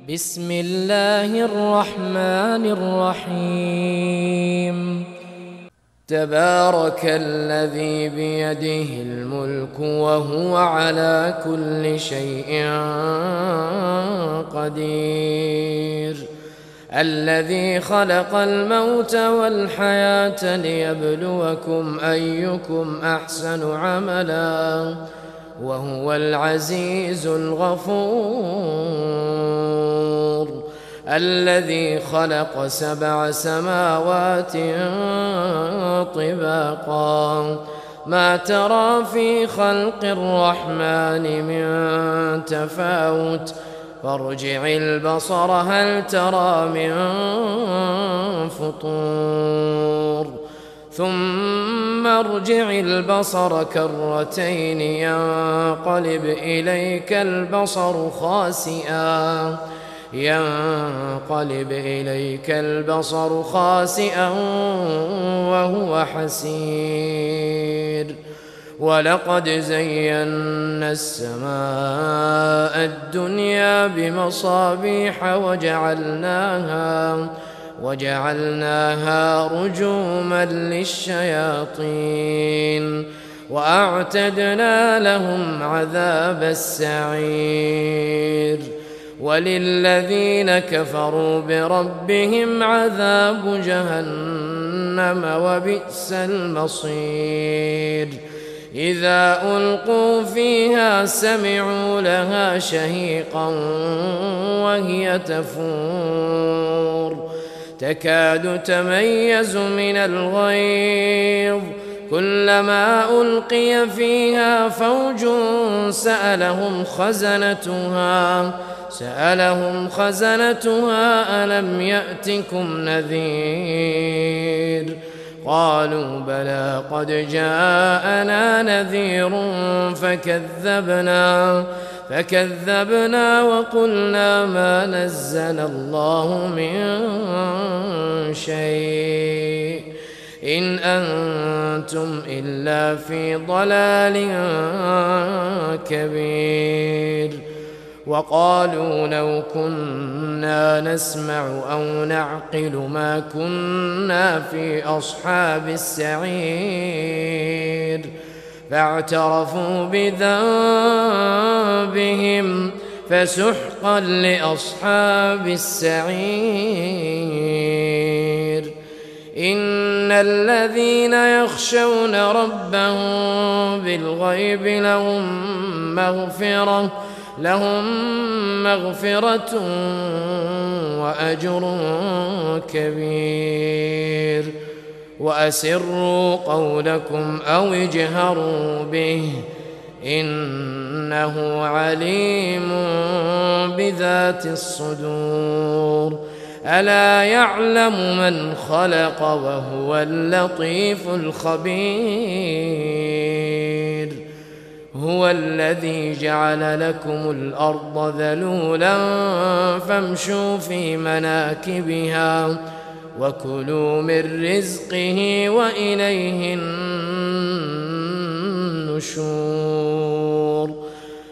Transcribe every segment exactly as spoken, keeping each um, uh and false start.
بسم الله الرحمن الرحيم تبارك الذي بيده الملك وهو على كل شيء قدير الذي خلق الموت والحياة ليبلوكم أيكم أحسن عملا وهو العزيز الغفور الذي خلق سبع سماوات طباقا ما ترى في خلق الرحمن من تفاوت فارجع البصر هل ترى من فطور ثم ارجع البصر كرتين ينقلب إليك البصر خاسئا ينقلب إليك البصر خاسئا وهو حسير ولقد زينا السماء الدنيا بمصابيح وجعلناها وجعلناها رجوما للشياطين وأعتدنا لهم عذاب السعير وللذين كفروا بربهم عذاب جهنم وبئس المصير إذا ألقوا فيها سمعوا لها شهيقا وهي تفور تكاد تميز من الغيظ كلما ألقي فيها فوج سألهم خزنتها سألهم خزنتها ألم يأتكم نذير قالوا بلى قد جاءنا نذير فكذبنا فكذبنا وقلنا ما نزل الله من شيء إن أنتم إلا في ضلال كبير وقالوا لو كنا نسمع أو نعقل ما كنا في أصحاب السعير فاعترفوا بذنبهم فسحقا لأصحاب السعير إن الذين يخشون ربهم بالغيب لهم مغفرة لهم مغفرة وأجر كبير وأسروا قولكم أو اجهروا به إنه عليم بذات الصدور ألا يعلم من خلق وهو اللطيف الخبير هو الذي جعل لكم الأرض ذلولا فامشوا في مناكبها وكلوا من رزقه وإليه النشور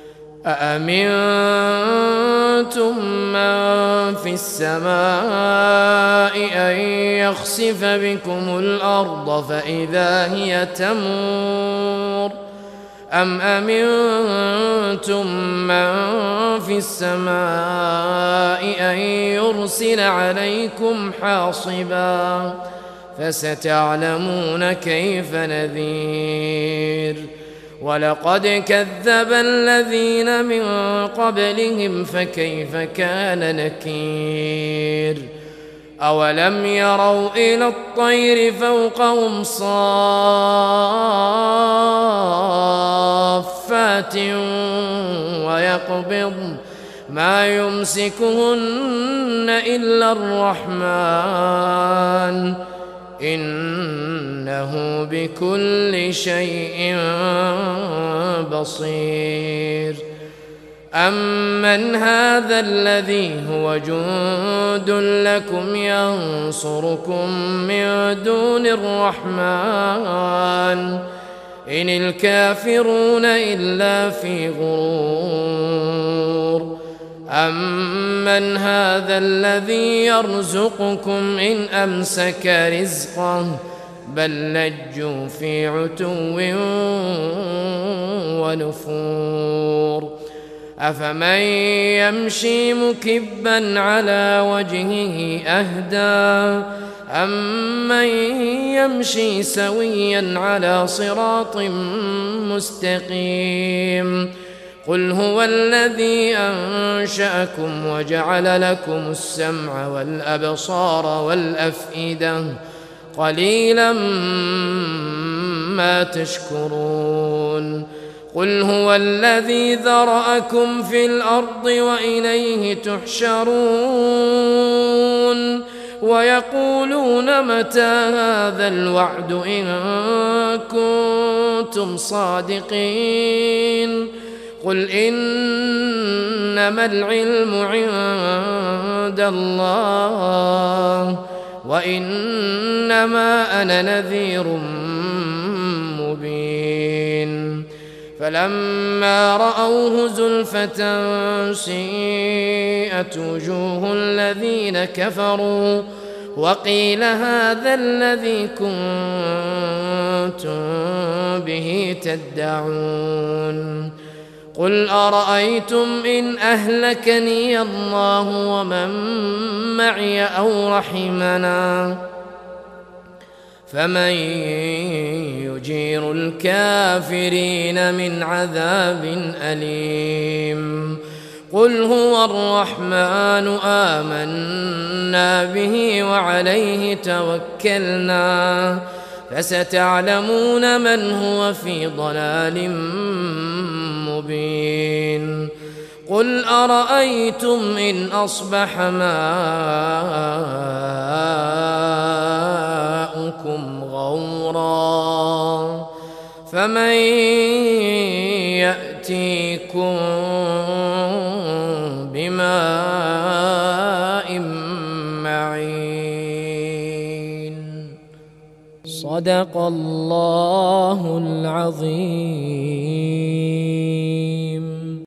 أأمنتم من في السماء أن يخسف بكم الأرض فإذا هي تمور أم أمنتم من في السماء أن يرسل عليكم حاصبا فستعلمون كيف نذير ولقد كذب الذين من قبلهم فكيف كان نكير أولم يروا إلى الطير فوقهم صافات ويقبضن ما يمسكهن إلا الرحمن إنه بكل شيء بصير أمن هذا الذي هو جند لكم ينصركم من دون الرحمن إن الكافرون إلا في غرور أمن هذا الذي يرزقكم إن أمسك رزقه بل لجوا في عتو ونفور أفمن يمشي مكبا على وجهه أهدى أمن يمشي سويا على صراط مستقيم قل هو الذي أنشأكم وجعل لكم السمع والأبصار والأفئدة قليلا ما تشكرون قل هو الذي ذرأكم في الأرض وإليه تحشرون ويقولون متى هذا الوعد إن كنتم صادقين قل إنما العلم عند الله وإنما أنا نذير مبين فلما رأوه زلفة سيئت وجوه الذين كفروا وقيل هذا الذي كنتم به تدعون قل أرأيتم إن أهلكني الله ومن معي أو رحمنا فمن يجير الكافرين من عذاب أليم قل هو الرحمن آمنا به وعليه توكلنا فستعلمون من هو في ضلال مبين قل أرأيتم إن أصبح ماؤكم غورا فمن يأتيكم بماء معين صدق الله العظيم.